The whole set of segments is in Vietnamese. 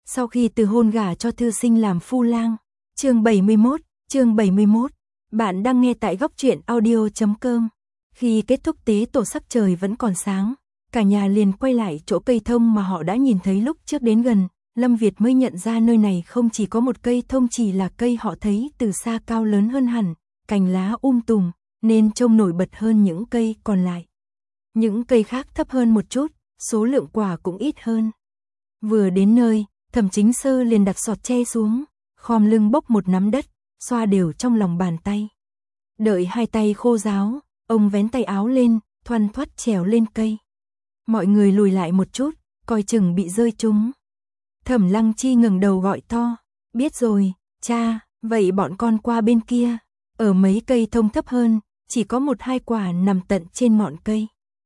Sau khi từ hôn gả cho thư sinh làm phu lang. Chương 71. Bạn đang nghe tại góc truyện audio.com. Khi kết thúc tế tổ sắc trời vẫn còn sáng, cả nhà liền quay lại chỗ cây thông mà họ đã nhìn thấy lúc trước đến gần. Lâm Việt mới nhận ra nơi này không chỉ có một cây thông, chỉ là cây họ thấy từ xa cao lớn hơn hẳn, cành lá tùm, nên trông nổi bật hơn những cây còn lại. Những cây khác thấp hơn một chút, số lượng quả cũng ít hơn. Vừa đến nơi, Thẩm Chính Sơ liền đặt sọt tre xuống, khom lưng bốc một nắm đất, xoa đều trong lòng bàn tay. Đợi hai tay khô ráo, ông vén tay áo lên, thoăn thoắt trèo lên cây. Mọi người lùi lại một chút, coi chừng bị rơi trúng. Thẩm Lăng Chi ngẩng đầu gọi to, biết rồi, cha, vậy bọn con qua bên kia. Ở mấy cây thông thấp hơn, chỉ có 1-2 quả nằm tận trên ngọn cây.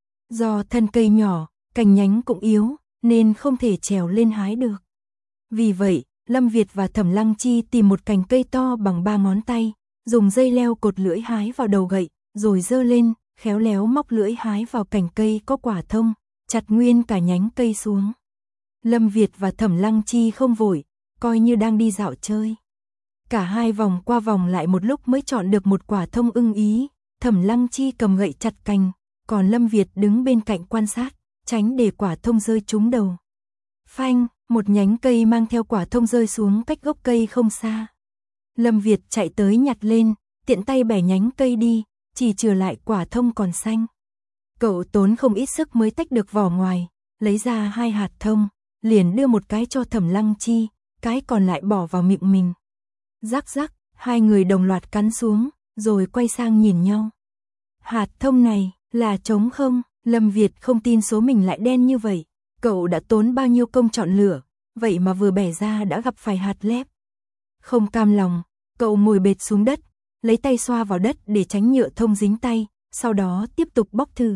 Do thân cây nhỏ, cành nhánh cũng yếu, nên không thể trèo lên hái được. Vì vậy, Lâm Việt và Thẩm Lăng Chi tìm một cành cây to bằng 3 ngón tay, dùng dây leo cột lưỡi hái vào đầu gậy, rồi giơ lên, khéo léo móc lưỡi hái vào cành cây có quả thông, chặt nguyên cả nhánh cây xuống. Lâm Việt và Thẩm Lăng Chi không vội, coi như đang đi dạo chơi. Cả hai vòng qua vòng lại một lúc mới chọn được một quả thông ưng ý. Thẩm Lăng Chi cầm gậy chặt cành, còn Lâm Việt đứng bên cạnh quan sát, tránh để quả thông rơi trúng đầu. Phanh, một nhánh cây mang theo quả thông rơi xuống cách gốc cây không xa. Lâm Việt chạy tới nhặt lên, tiện tay bẻ nhánh cây đi, chỉ trừ lại quả thông còn xanh. Cậu tốn không ít sức mới tách được vỏ ngoài, lấy ra 2 hạt thông, liền đưa một cái cho Thẩm Lăng Chi, cái còn lại bỏ vào miệng mình. Rắc rắc, hai người đồng loạt cắn xuống, rồi quay sang nhìn nhau. Hạt thông này là trống không? Lâm Việt không tin số mình lại đen như vậy. Cậu đã tốn bao nhiêu công chọn lựa, vậy mà vừa bẻ ra đã gặp phải hạt lép. Không cam lòng, cậu ngồi bệt xuống đất, lấy tay xoa vào đất để tránh nhựa thông dính tay, sau đó tiếp tục bóc thử.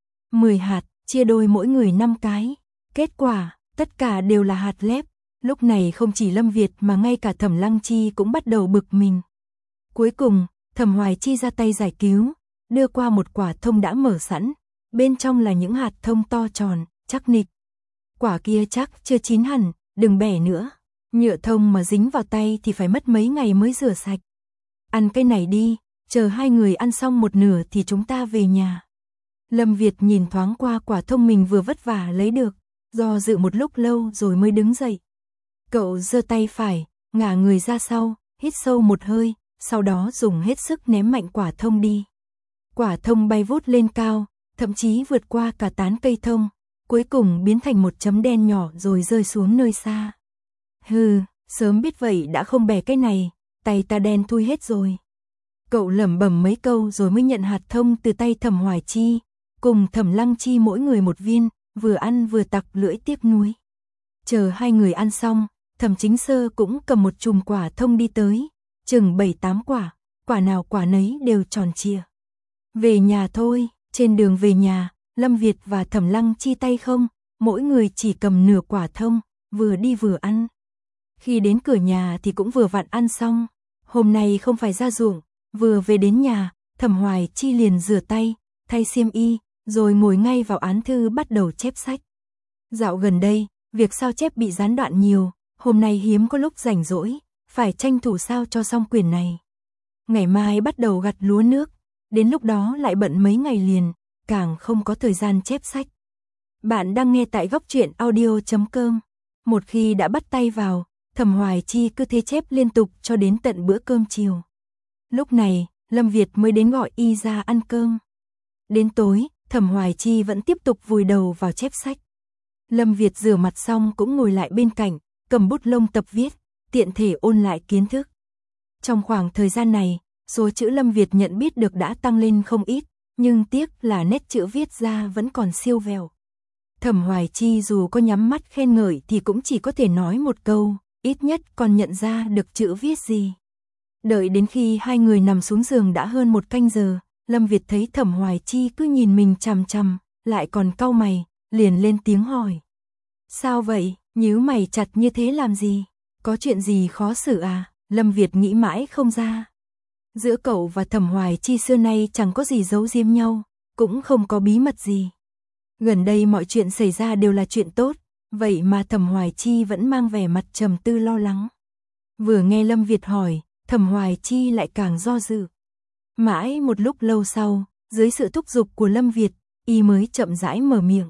10 hạt, chia đôi mỗi người 5 cái. Kết quả, tất cả đều là hạt lép. Lúc này không chỉ Lâm Việt mà ngay cả Thẩm Lăng Chi cũng bắt đầu bực mình. Cuối cùng, Thẩm Hoài Chi ra tay giải cứu, đưa qua một quả thông đã mở sẵn, bên trong là những hạt thông to tròn, chắc nịch. Quả kia chắc chưa chín hẳn, đừng bẻ nữa. Nhựa thông mà dính vào tay thì phải mất mấy ngày mới rửa sạch. Ăn cái này đi, chờ hai người ăn xong một nửa thì chúng ta về nhà. Lâm Việt nhìn thoáng qua quả thông mình vừa vất vả lấy được, do dự một lúc lâu rồi mới đứng dậy. Cậu giơ tay phải, ngả người ra sau, hít sâu một hơi, sau đó dùng hết sức ném mạnh quả thông đi. Quả thông bay vút lên cao, thậm chí vượt qua cả tán cây thông, cuối cùng biến thành một chấm đen nhỏ rồi rơi xuống nơi xa. Hừ, sớm biết vậy đã không bẻ cái này, tay ta đen thui hết rồi. Cậu lẩm bẩm mấy câu rồi mới nhận hạt thông từ tay Thẩm Hoài Chi, cùng Thẩm Lăng Chi mỗi người một viên, vừa ăn vừa tặc lưỡi tiếc nuối. Chờ hai người ăn xong, Thẩm Chính Sơ cũng cầm một chùm quả thông đi tới, chừng 7-8 quả, quả nào quả nấy đều tròn trịa. Về nhà thôi. Trên đường về nhà, Lâm Việt và Thẩm Lăng Chi tay không, mỗi người chỉ cầm nửa quả thông, vừa đi vừa ăn. Khi đến cửa nhà thì cũng vừa vặn ăn xong. Hôm nay không phải ra ruộng, vừa về đến nhà, Thẩm Hoài Chi liền rửa tay, thay xiêm y, rồi ngồi ngay vào án thư bắt đầu chép sách. Dạo gần đây, việc sao chép bị gián đoạn nhiều, hôm nay hiếm có lúc rảnh rỗi, phải tranh thủ sao cho xong quyển này. Ngày mai bắt đầu gặt lúa nước, đến lúc đó lại bận mấy ngày liền, càng không có thời gian chép sách. Bạn đang nghe tại góc truyện audio.com. Một khi đã bắt tay vào, Thẩm Hoài Chi cứ thế chép liên tục cho đến tận bữa cơm chiều. Lúc này, Lâm Việt mới đến gọi y ra ăn cơm. Đến tối, Thẩm Hoài Chi vẫn tiếp tục vùi đầu vào chép sách. Lâm Việt rửa mặt xong cũng ngồi lại bên cạnh, cầm bút lông tập viết, tiện thể ôn lại kiến thức. Trong khoảng thời gian này, số chữ Lâm Việt nhận biết được đã tăng lên không ít, nhưng tiếc là nét chữ viết ra vẫn còn siêu vẹo. Thẩm Hoài Chi dù có nhắm mắt khen ngợi thì cũng chỉ có thể nói một câu, ít nhất còn nhận ra được chữ viết gì. Đợi đến khi hai người nằm xuống giường đã hơn 1 canh giờ, Lâm Việt thấy Thẩm Hoài Chi cứ nhìn mình chằm chằm, lại còn cau mày, liền lên tiếng hỏi. Sao vậy, nhíu mày chặt như thế làm gì? Có chuyện gì khó xử à? Lâm Việt nghĩ mãi không ra. Giữa cậu và Thẩm Hoài Chi xưa nay chẳng có gì giấu giếm nhau, cũng không có bí mật gì. Gần đây mọi chuyện xảy ra đều là chuyện tốt, Vậy mà Thẩm Hoài Chi vẫn mang vẻ mặt trầm tư lo lắng. Vừa nghe Lâm Việt hỏi, Thẩm Hoài Chi lại càng do dự. Mãi một lúc lâu sau, dưới sự thúc giục của Lâm Việt, y mới chậm rãi mở miệng.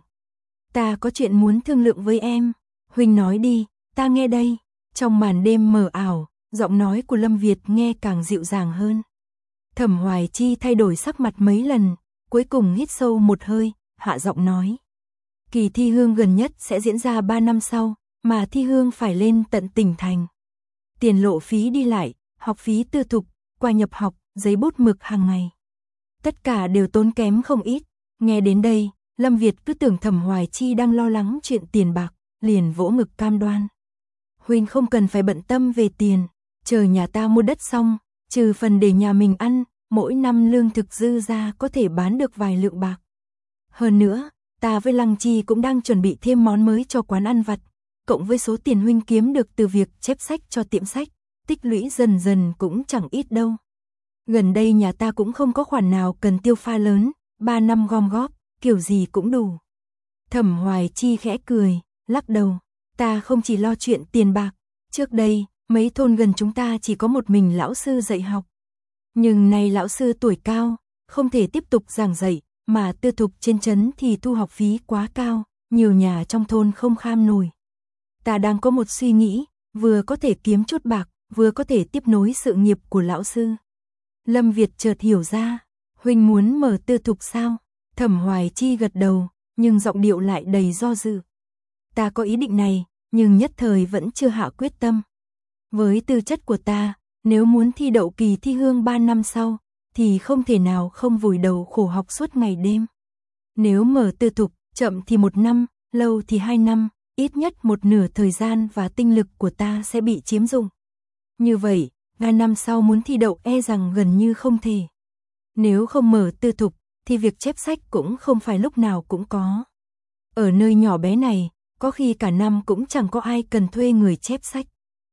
Ta có chuyện muốn thương lượng với em. Huynh nói đi, ta nghe đây. Trong màn đêm mờ ảo, giọng nói của Lâm Việt nghe càng dịu dàng hơn. Thẩm Hoài Chi thay đổi sắc mặt mấy lần, cuối cùng hít sâu một hơi, hạ giọng nói. Kỳ thi hương gần nhất sẽ diễn ra 3 năm sau, mà thi hương phải lên tận tỉnh thành. Tiền lộ phí đi lại, học phí tư thục, quà nhập học, giấy bút mực hàng ngày. Tất cả đều tốn kém không ít. Nghe đến đây, Lâm Việt cứ tưởng Thẩm Hoài Chi đang lo lắng chuyện tiền bạc, liền vỗ ngực cam đoan. Huynh không cần phải bận tâm về tiền, chờ nhà ta mua đất xong, trừ phần để nhà mình ăn, mỗi năm lương thực dư ra có thể bán được vài lượng bạc. Hơn nữa, ta với Lăng Chi cũng đang chuẩn bị thêm món mới cho quán ăn vặt, cộng với số tiền huynh kiếm được từ việc chép sách cho tiệm sách, tích lũy dần dần cũng chẳng ít đâu. Gần đây nhà ta cũng không có khoản nào cần tiêu pha lớn, 3 năm gom góp, kiểu gì cũng đủ. Thẩm Hoài Chi khẽ cười, lắc đầu, ta không chỉ lo chuyện tiền bạc, trước đây, mấy thôn gần chúng ta chỉ có một mình lão sư dạy học. Nhưng nay lão sư tuổi cao, không thể tiếp tục giảng dạy, mà tư thục trên trấn thì thu học phí quá cao, nhiều nhà trong thôn không kham nổi. Ta đang có một suy nghĩ, vừa có thể kiếm chút bạc, vừa có thể tiếp nối sự nghiệp của lão sư. Lâm Việt chợt hiểu ra, huynh muốn mở tư thục sao? Thẩm Hoài Chi gật đầu, nhưng giọng điệu lại đầy do dự. Ta có ý định này, nhưng nhất thời vẫn chưa hạ quyết tâm. Với tư chất của ta, nếu muốn thi đậu kỳ thi hương 3 năm sau, thì không thể nào không vùi đầu khổ học suốt ngày đêm. Nếu mở tư thục, chậm thì 1 năm, lâu thì 2 năm, ít nhất một nửa thời gian và tinh lực của ta sẽ bị chiếm dụng. Như vậy, 3 năm sau muốn thi đậu e rằng gần như không thể. Nếu không mở tư thục, thì việc chép sách cũng không phải lúc nào cũng có. Ở nơi nhỏ bé này, có khi cả năm cũng chẳng có ai cần thuê người chép sách.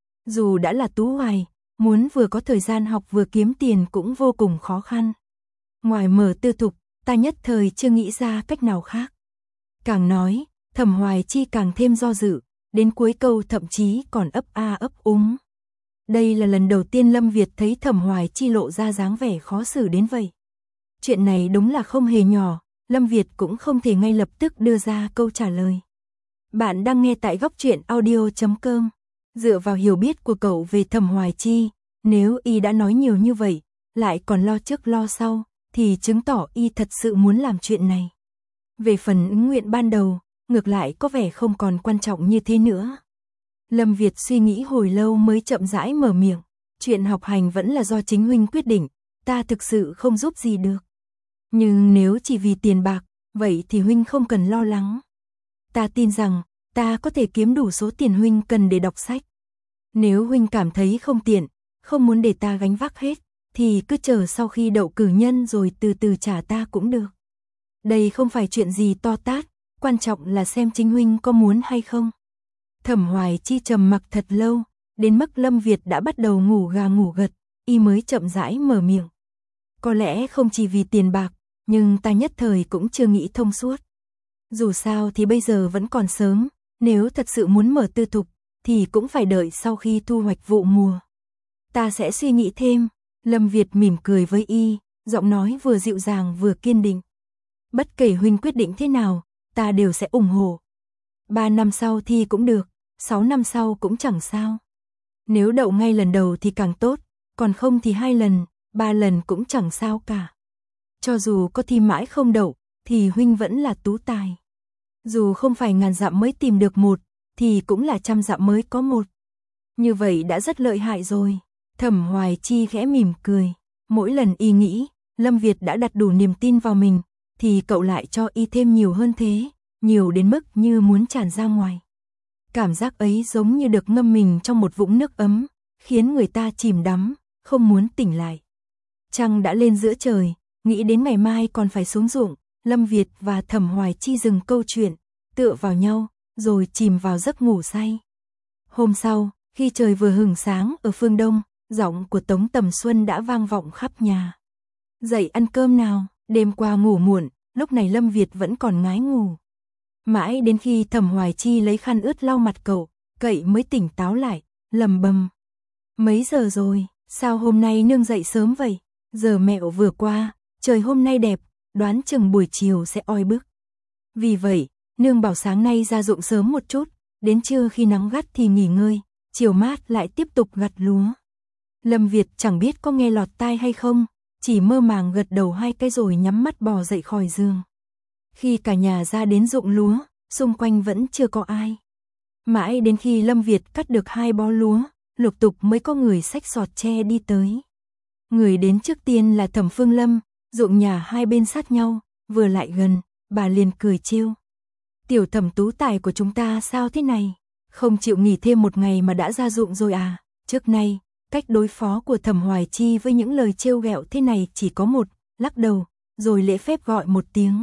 Dù đã là tú hoài, muốn vừa có thời gian học vừa kiếm tiền cũng vô cùng khó khăn. Ngoài mở tư thục, ta nhất thời chưa nghĩ ra cách nào khác. Càng nói, Thẩm Hoài Chi càng thêm do dự, đến cuối câu thậm chí còn ấp a ấp úng. Đây là lần đầu tiên Lâm Việt thấy Thẩm Hoài Chi lộ ra dáng vẻ khó xử đến vậy. Chuyện này đúng là không hề nhỏ, Lâm Việt cũng không thể ngay lập tức đưa ra câu trả lời. Bạn đang nghe tại góc truyện audio.com. Dựa vào hiểu biết của cậu về Thẩm Hoài Chi, nếu y đã nói nhiều như vậy, lại còn lo trước lo sau, thì chứng tỏ y thật sự muốn làm chuyện này. Về phần ứng nguyện ban đầu, ngược lại có vẻ không còn quan trọng như thế nữa. Lâm Việt suy nghĩ hồi lâu mới chậm rãi mở miệng. Chuyện học hành vẫn là do chính huynh quyết định, ta thực sự không giúp gì được. Nhưng nếu chỉ vì tiền bạc, vậy thì huynh không cần lo lắng. Ta tin rằng, ta có thể kiếm đủ số tiền huynh cần để đọc sách. Nếu huynh cảm thấy không tiện, không muốn để ta gánh vác hết, thì cứ chờ sau khi đậu cử nhân rồi từ từ trả ta cũng được. Đây không phải chuyện gì to tát, quan trọng là xem chính huynh có muốn hay không. Thẩm Hoài Chi trầm mặc thật lâu, đến mức Lâm Việt đã bắt đầu ngủ gà ngủ gật, y mới chậm rãi mở miệng. Có lẽ không chỉ vì tiền bạc, nhưng ta nhất thời cũng chưa nghĩ thông suốt. Dù sao thì bây giờ vẫn còn sớm, nếu thật sự muốn mở tư thục, thì cũng phải đợi sau khi thu hoạch vụ mùa. Ta sẽ suy nghĩ thêm. Lâm Việt mỉm cười với y, giọng nói vừa dịu dàng vừa kiên định. Bất kể huynh quyết định thế nào, ta đều sẽ ủng hộ. 3 năm sau thi cũng được, 6 năm sau cũng chẳng sao. Nếu đậu ngay lần đầu thì càng tốt, còn không thì 2 lần, 3 lần cũng chẳng sao cả. Cho dù có thi mãi không đậu, thì huynh vẫn là tú tài. Dù không phải ngàn dặm mới tìm được một, thì cũng là trăm dặm mới có một. Như vậy đã rất lợi hại rồi. Thẩm Hoài Chi khẽ mỉm cười. Mỗi lần y nghĩ, Lâm Việt đã đặt đủ niềm tin vào mình, thì cậu lại cho y thêm nhiều hơn thế, nhiều đến mức như muốn tràn ra ngoài. Cảm giác ấy giống như được ngâm mình trong một vũng nước ấm, khiến người ta chìm đắm, không muốn tỉnh lại. Trăng đã lên giữa trời, nghĩ đến ngày mai còn phải xuống ruộng, Lâm Việt và Thẩm Hoài Chi dừng câu chuyện, tựa vào nhau, rồi chìm vào giấc ngủ say. Hôm sau, khi trời vừa hửng sáng ở phương Đông, giọng của Tống Tầm Xuân đã vang vọng khắp nhà. Dậy ăn cơm nào, đêm qua ngủ muộn, lúc này Lâm Việt vẫn còn ngái ngủ. Mãi đến khi Thẩm Hoài Chi lấy khăn ướt lau mặt cậu, cậy mới tỉnh táo lại, lầm bầm. Mấy giờ rồi, sao hôm nay nương dậy sớm vậy? Giờ mẹo vừa qua, trời hôm nay đẹp, đoán chừng buổi chiều sẽ oi bức. Vì vậy, nương bảo sáng nay ra ruộng sớm một chút, đến trưa khi nắng gắt thì nghỉ ngơi, chiều mát lại tiếp tục gặt lúa. Lâm Việt chẳng biết có nghe lọt tai hay không, chỉ mơ màng gật đầu 2 cái rồi nhắm mắt bò dậy khỏi giường. Khi cả nhà ra đến ruộng lúa, xung quanh vẫn chưa có ai. Mãi đến khi Lâm Việt cắt được 2 bó lúa, lục tục mới có người xách sọt tre đi tới. Người đến trước tiên là Thẩm Phương Lâm, ruộng nhà hai bên sát nhau, vừa lại gần, bà liền cười trêu. Tiểu Thẩm tú tài của chúng ta sao thế này? Không chịu nghỉ thêm một ngày mà đã ra ruộng rồi à? Trước nay, cách đối phó của Thẩm Hoài Chi với những lời trêu ghẹo thế này chỉ có một, lắc đầu, rồi lễ phép gọi một tiếng.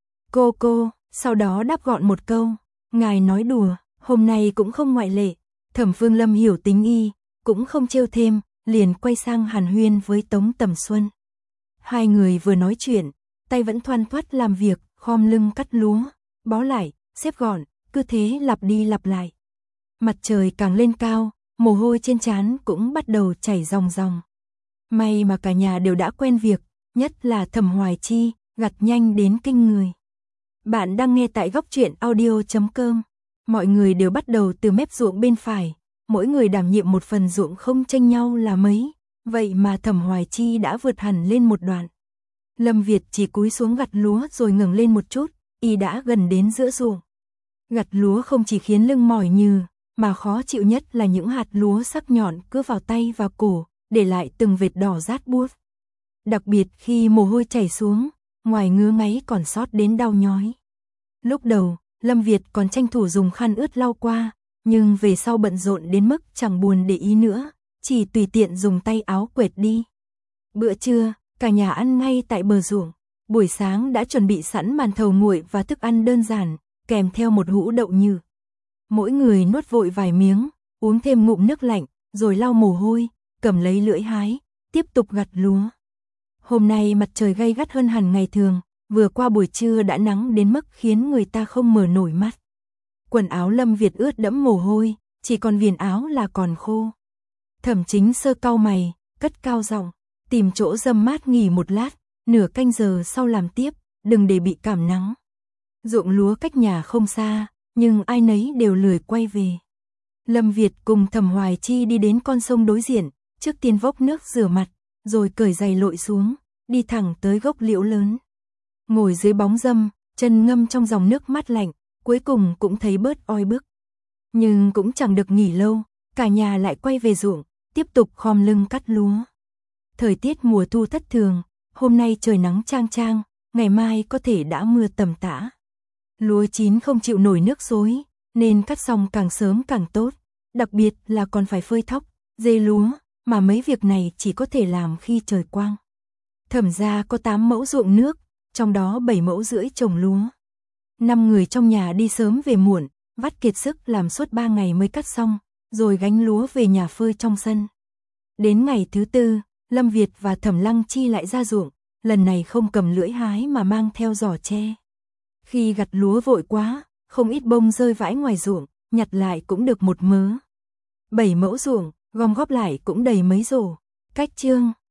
Cô, sau đó đáp gọn một câu, ngài nói đùa, hôm nay cũng không ngoại lệ. Thẩm Phương Lâm hiểu tính y, cũng không trêu thêm, liền quay sang hàn huyên với Tống Tầm Xuân. Hai người vừa nói chuyện, tay vẫn thoăn thoắt làm việc, khom lưng cắt lúa, bó lại, xếp gọn, cứ thế lặp đi lặp lại. Mặt trời càng lên cao, mồ hôi trên trán cũng bắt đầu chảy ròng ròng. May mà cả nhà đều đã quen việc, nhất là Thẩm Hoài Chi, gặt nhanh đến kinh người. Bạn đang nghe tại góc truyện audio.com. Mọi người đều bắt đầu từ mép ruộng bên phải, mỗi người đảm nhiệm một phần ruộng không chênh nhau là mấy, vậy mà Thẩm Hoài Chi đã vượt hẳn lên một đoạn. Lâm Việt chỉ cúi xuống gặt lúa rồi ngẩng lên một chút, y đã gần đến giữa ruộng. Gặt lúa không chỉ khiến lưng mỏi nhừ, mà khó chịu nhất là những hạt lúa sắc nhọn cứ vào tay và cổ, để lại từng vệt đỏ rát buốt. Đặc biệt khi mồ hôi chảy xuống, ngoài ngứa ngáy còn sót đến đau nhói. Lúc đầu, Lâm Việt còn tranh thủ dùng khăn ướt lau qua, nhưng về sau bận rộn đến mức chẳng buồn để ý nữa, chỉ tùy tiện dùng tay áo quệt đi. Bữa trưa, cả nhà ăn ngay tại bờ ruộng, buổi sáng đã chuẩn bị sẵn màn thầu nguội và thức ăn đơn giản, kèm theo một hũ đậu nhừ. Mỗi người nuốt vội vài miếng, uống thêm ngụm nước lạnh, rồi lau mồ hôi, cầm lấy lưỡi hái, tiếp tục gặt lúa. Hôm nay mặt trời gay gắt hơn hẳn ngày thường, vừa qua buổi trưa đã nắng đến mức khiến người ta không mở nổi mắt. Quần áo Lâm Việt ướt đẫm mồ hôi, chỉ còn viền áo là còn khô. Thẩm Chính Sơ cau mày, cất cao giọng, tìm chỗ râm mát nghỉ một lát, nửa canh giờ sau làm tiếp, đừng để bị cảm nắng. Ruộng lúa cách nhà không xa, nhưng ai nấy đều lười quay về. Lâm Việt cùng Thẩm Hoài Chi đi đến con sông đối diện, trước tiên vốc nước rửa mặt, rồi cởi giày lội xuống, đi thẳng tới gốc liễu lớn. Ngồi dưới bóng râm, chân ngâm trong dòng nước mát lạnh, cuối cùng cũng thấy bớt oi bức. Nhưng cũng chẳng được nghỉ lâu, cả nhà lại quay về ruộng, tiếp tục khom lưng cắt lúa. Thời tiết mùa thu thất thường, hôm nay trời nắng chang chang, ngày mai có thể đã mưa tầm tã. Lúa chín không chịu nổi nước xối, nên cắt xong càng sớm càng tốt, đặc biệt là còn phải phơi thóc, dê lúa, mà mấy việc này chỉ có thể làm khi trời quang. Thẩm gia có 8 mẫu ruộng nước, trong đó 7 mẫu rưỡi trồng lúa. 5 người trong nhà đi sớm về muộn, vắt kiệt sức làm suốt 3 ngày mới cắt xong, rồi gánh lúa về nhà phơi trong sân. Đến ngày thứ tư, Lâm Việt và Thẩm Lăng Chi lại ra ruộng, lần này không cầm lưỡi hái mà mang theo giỏ tre. Khi gặt lúa vội quá, không ít bông rơi vãi ngoài ruộng, nhặt lại cũng được một mớ. 7 mẫu ruộng, gom góp lại cũng đầy mấy rổ. Cách chương